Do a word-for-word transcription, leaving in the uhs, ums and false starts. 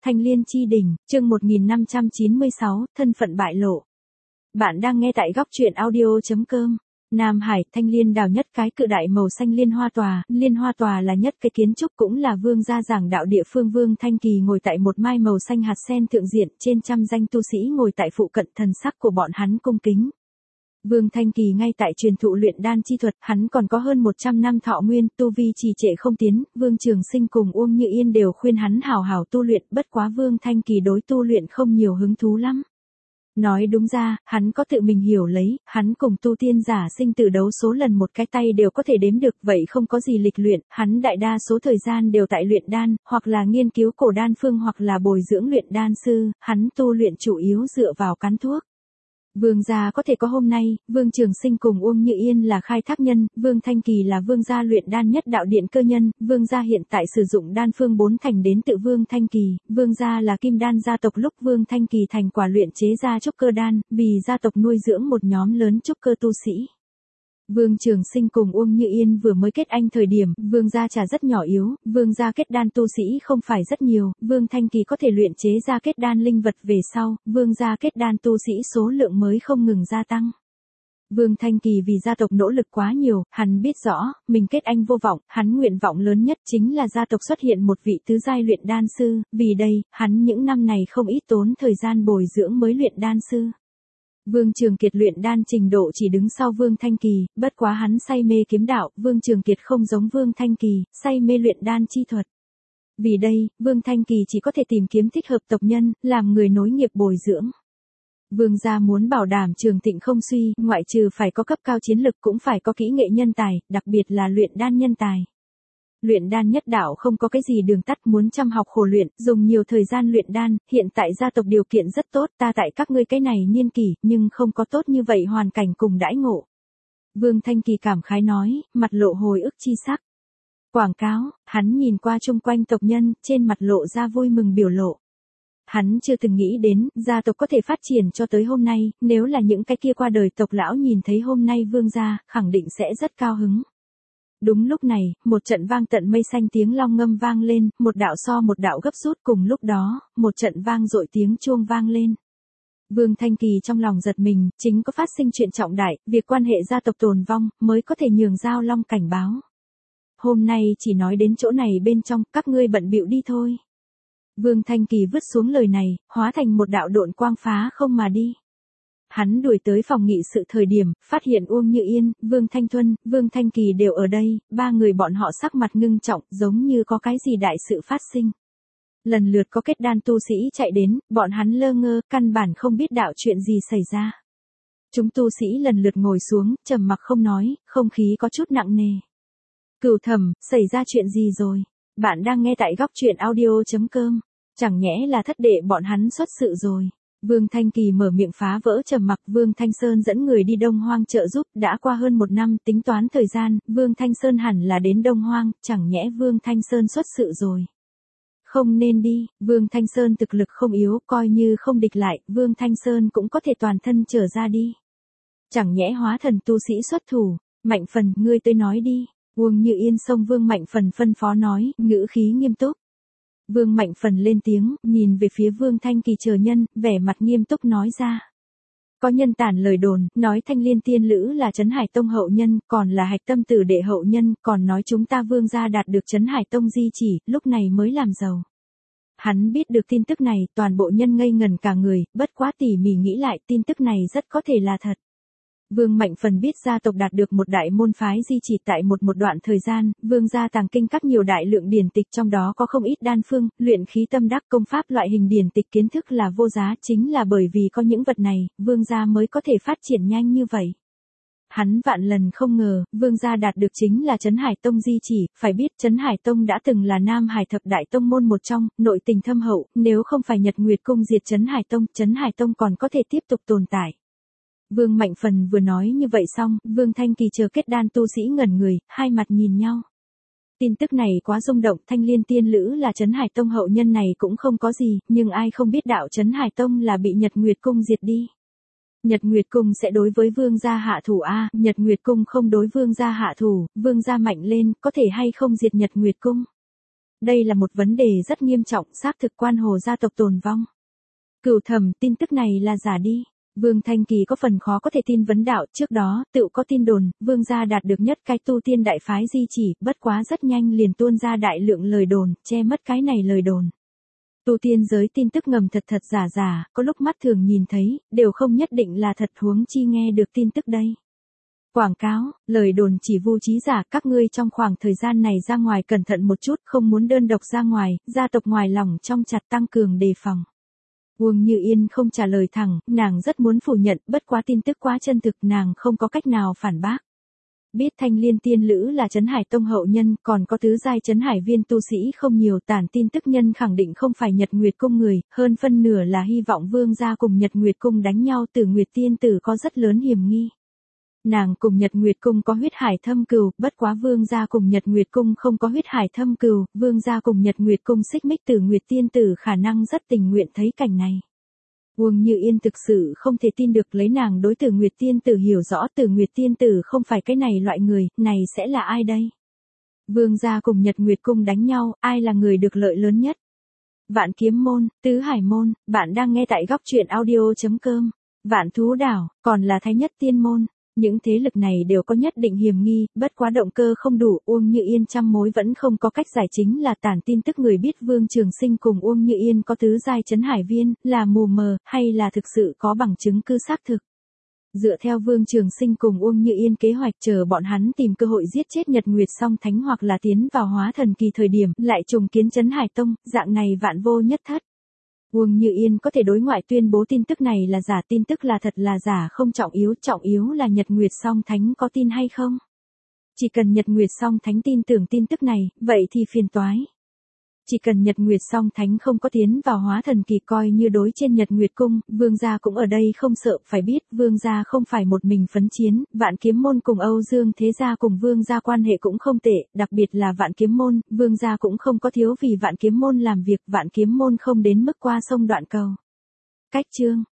Thanh Liên Chi Đỉnh, chương một nghìn năm trăm chín mươi sáu, thân phận bại lộ. Bạn đang nghe tại góc truyện audio chấm com. Nam Hải, Thanh Liên đào nhất cái cự đại màu xanh liên hoa tòa, liên hoa tòa là nhất cái kiến trúc cũng là vương gia giảng đạo địa phương. Vương Thanh Kỳ ngồi tại một mai màu xanh hạt sen thượng diện, trên trăm danh tu sĩ ngồi tại phụ cận, thần sắc của bọn hắn cung kính. Vương Thanh Kỳ ngay tại truyền thụ luyện đan chi thuật, hắn còn có hơn một trăm năm thọ nguyên, tu vi trì trệ không tiến, Vương Trường Sinh cùng Uông Như Yên đều khuyên hắn hào hào tu luyện, bất quá Vương Thanh Kỳ đối tu luyện không nhiều hứng thú lắm. Nói đúng ra, hắn có tự mình hiểu lấy, hắn cùng tu tiên giả sinh tử đấu số lần một cái tay đều có thể đếm được, vậy không có gì lịch luyện, hắn đại đa số thời gian đều tại luyện đan, hoặc là nghiên cứu cổ đan phương hoặc là bồi dưỡng luyện đan sư, hắn tu luyện chủ yếu dựa vào cắn thuốc. Vương gia có thể có hôm nay, Vương Trường Sinh cùng Uông Như Yên là khai thác nhân, Vương Thanh Kỳ là vương gia luyện đan nhất đạo điện cơ nhân, vương gia hiện tại sử dụng đan phương bốn thành đến tự Vương Thanh Kỳ, vương gia là kim đan gia tộc, lúc Vương Thanh Kỳ thành quả luyện chế ra trúc cơ đan, vì gia tộc nuôi dưỡng một nhóm lớn trúc cơ tu sĩ. Vương Trường Sinh cùng Uông Như Yên vừa mới kết anh thời điểm, vương gia trà rất nhỏ yếu, vương gia kết đan tu sĩ không phải rất nhiều, Vương Thanh Kỳ có thể luyện chế ra kết đan linh vật về sau, vương gia kết đan tu sĩ số lượng mới không ngừng gia tăng. Vương Thanh Kỳ vì gia tộc nỗ lực quá nhiều, hắn biết rõ, mình kết anh vô vọng, hắn nguyện vọng lớn nhất chính là gia tộc xuất hiện một vị tứ giai luyện đan sư, vì đây, hắn những năm này không ít tốn thời gian bồi dưỡng mới luyện đan sư. Vương Trường Kiệt luyện đan trình độ chỉ đứng sau Vương Thanh Kỳ, bất quá hắn say mê kiếm đạo, Vương Trường Kiệt không giống Vương Thanh Kỳ, say mê luyện đan chi thuật. Vì đây, Vương Thanh Kỳ chỉ có thể tìm kiếm thích hợp tộc nhân, làm người nối nghiệp bồi dưỡng. Vương gia muốn bảo đảm trường thịnh không suy, ngoại trừ phải có cấp cao chiến lực cũng phải có kỹ nghệ nhân tài, đặc biệt là luyện đan nhân tài. Luyện đan nhất đạo không có cái gì đường tắt, muốn chăm học khổ luyện, dùng nhiều thời gian luyện đan, hiện tại gia tộc điều kiện rất tốt, ta tại các ngươi cái này niên kỷ, nhưng không có tốt như vậy hoàn cảnh cùng đãi ngộ. Vương Thanh Kỳ cảm khái nói, mặt lộ hồi ức chi sắc. Quảng cáo, hắn nhìn qua chung quanh tộc nhân, trên mặt lộ ra vui mừng biểu lộ. Hắn chưa từng nghĩ đến, gia tộc có thể phát triển cho tới hôm nay, nếu là những cái kia qua đời tộc lão nhìn thấy hôm nay vương gia, khẳng định sẽ rất cao hứng. Đúng lúc này, một trận vang tận mây xanh tiếng long ngâm vang lên, một đạo so một đạo gấp rút, cùng lúc đó, một trận vang dội tiếng chuông vang lên. Vương Thanh Kỳ trong lòng giật mình, chính có phát sinh chuyện trọng đại, việc quan hệ gia tộc tồn vong, mới có thể nhường giao long cảnh báo. Hôm nay chỉ nói đến chỗ này bên trong, các ngươi bận bịu đi thôi. Vương Thanh Kỳ vứt xuống lời này, hóa thành một đạo độn quang phá không mà đi. Hắn đuổi tới phòng nghị sự thời điểm, phát hiện Uông Như Yên, Vương Thanh Thuân, Vương Thanh Kỳ đều ở đây, ba người bọn họ sắc mặt ngưng trọng, giống như có cái gì đại sự phát sinh. Lần lượt có kết đan tu sĩ chạy đến, bọn hắn lơ ngơ, căn bản không biết đạo chuyện gì xảy ra. Chúng tu sĩ lần lượt ngồi xuống, trầm mặc không nói, không khí có chút nặng nề. Cửu Thẩm, xảy ra chuyện gì rồi? Bạn đang nghe tại góc truyện audio chấm com. Chẳng nhẽ là thất đệ bọn hắn xuất sự rồi. Vương Thanh Kỳ mở miệng phá vỡ trầm mặc, Vương Thanh Sơn dẫn người đi Đông Hoang trợ giúp, đã qua hơn một năm, tính toán thời gian, Vương Thanh Sơn hẳn là đến Đông Hoang, chẳng nhẽ Vương Thanh Sơn xuất sự rồi. Không nên đi, Vương Thanh Sơn thực lực không yếu, coi như không địch lại, Vương Thanh Sơn cũng có thể toàn thân trở ra đi. Chẳng nhẽ hóa thần tu sĩ xuất thủ, Mạnh Phần, ngươi tới nói đi. Uông Như Yên xông Vương Mạnh Phần phân phó nói, ngữ khí nghiêm túc. Vương Mạnh Phần lên tiếng, nhìn về phía Vương Thanh Kỳ chờ nhân, vẻ mặt nghiêm túc nói ra. Có nhân tản lời đồn, nói Thanh Liên tiên lữ là Trấn Hải Tông hậu nhân, còn là Hạch Tâm tử đệ hậu nhân, còn nói chúng ta Vương gia đạt được Trấn Hải Tông di chỉ, lúc này mới làm giàu. Hắn biết được tin tức này, toàn bộ nhân ngây ngần cả người, bất quá tỉ mỉ nghĩ lại, tin tức này rất có thể là thật. Vương Mạnh Phần biết gia tộc đạt được một đại môn phái di chỉ tại một một đoạn thời gian, vương gia tàng kinh các nhiều đại lượng điển tịch, trong đó có không ít đan phương, luyện khí tâm đắc, công pháp loại hình điển tịch, kiến thức là vô giá, chính là bởi vì có những vật này, vương gia mới có thể phát triển nhanh như vậy. Hắn vạn lần không ngờ, vương gia đạt được chính là Trấn Hải Tông di chỉ, phải biết Trấn Hải Tông đã từng là Nam Hải thập đại tông môn một trong, nội tình thâm hậu, nếu không phải Nhật Nguyệt Cung diệt Trấn Hải Tông, Trấn Hải Tông còn có thể tiếp tục tồn tại. Vương Mạnh Phần vừa nói như vậy xong, Vương Thanh Kỳ chờ kết đan tu sĩ ngẩn người, hai mặt nhìn nhau. Tin tức này quá rung động, Thanh Liên tiên lữ là Trấn Hải Tông hậu nhân này cũng không có gì, nhưng ai không biết đạo Trấn Hải Tông là bị Nhật Nguyệt Cung diệt đi. Nhật Nguyệt Cung sẽ đối với vương gia hạ thủ a, Nhật Nguyệt Cung không đối vương gia hạ thủ, vương gia mạnh lên, có thể hay không diệt Nhật Nguyệt Cung. Đây là một vấn đề rất nghiêm trọng, xác thực quan Hồ gia tộc tồn vong. Cửu Thẩm, tin tức này là giả đi. Vương Thanh Kỳ có phần khó có thể tin vấn đạo, trước đó, tựu có tin đồn, Vương gia đạt được nhất cái tu tiên đại phái di chỉ, bất quá rất nhanh liền tuôn ra đại lượng lời đồn, che mất cái này lời đồn. Tu tiên giới tin tức ngầm thật thật giả giả, có lúc mắt thường nhìn thấy, đều không nhất định là thật, huống chi nghe được tin tức đây. Quảng cáo, lời đồn chỉ vu trí giả, các ngươi trong khoảng thời gian này ra ngoài cẩn thận một chút, không muốn đơn độc ra ngoài, gia tộc ngoài lòng trong chặt tăng cường đề phòng. Uông Như Yên không trả lời thẳng, nàng rất muốn phủ nhận, bất quá tin tức quá chân thực, nàng không có cách nào phản bác. Biết Thanh Liên tiên lữ là Trấn Hải Tông hậu nhân, còn có tứ giai Trấn Hải viên tu sĩ không nhiều, tản tin tức nhân khẳng định không phải Nhật Nguyệt Cung người, hơn phân nửa là hy vọng Vương gia cùng Nhật Nguyệt Cung đánh nhau, Tử Nguyệt tiên tử có rất lớn hiểm nghi. Nàng cùng Nhật Nguyệt Cung có huyết hải thâm cừu, bất quá Vương gia cùng Nhật Nguyệt Cung không có huyết hải thâm cừu, Vương gia cùng Nhật Nguyệt Cung xích mích, Tử Nguyệt tiên tử khả năng rất tình nguyện thấy cảnh này. Uông Như Yên thực sự không thể tin được, lấy nàng đối Tử Nguyệt tiên tử hiểu rõ, Tử Nguyệt tiên tử không phải cái này loại người, này sẽ là ai đây? Vương gia cùng Nhật Nguyệt Cung đánh nhau, ai là người được lợi lớn nhất? Vạn Kiếm môn, Tứ Hải môn, bạn đang nghe tại góc truyện audio chấm com. Vạn Thú đảo, còn là Thái Nhất tiên môn. Những thế lực này đều có nhất định hiểm nghi, bất quá động cơ không đủ, Uông Như Yên trăm mối vẫn không có cách giải, chính là tản tin tức người biết Vương Trường Sinh cùng Uông Như Yên có tứ giai Trấn Hải viên, là mù mờ, hay là thực sự có bằng chứng cứ xác thực. Dựa theo Vương Trường Sinh cùng Uông Như Yên kế hoạch, chờ bọn hắn tìm cơ hội giết chết Nhật Nguyệt Song Thánh hoặc là tiến vào hóa thần kỳ thời điểm, lại trùng kiến Trấn Hải Tông, dạng này vạn vô nhất thất. Uông Như Yên có thể đối ngoại tuyên bố tin tức này là giả, tin tức là thật là giả không trọng yếu, trọng yếu là Nhật Nguyệt Song Thánh có tin hay không. Chỉ cần Nhật Nguyệt Song Thánh tin tưởng tin tức này, vậy thì phiền toái. Chỉ cần Nhật Nguyệt Song Thánh không có tiến vào hóa thần kỳ, coi như đối trên Nhật Nguyệt Cung, Vương gia cũng ở đây không sợ, phải biết, Vương gia không phải một mình phấn chiến, Vạn Kiếm môn cùng Âu Dương thế gia cùng Vương gia quan hệ cũng không tệ, đặc biệt là Vạn Kiếm môn, Vương gia cũng không có thiếu vì Vạn Kiếm môn làm việc, Vạn Kiếm môn không đến mức qua sông đoạn cầu. Cách chương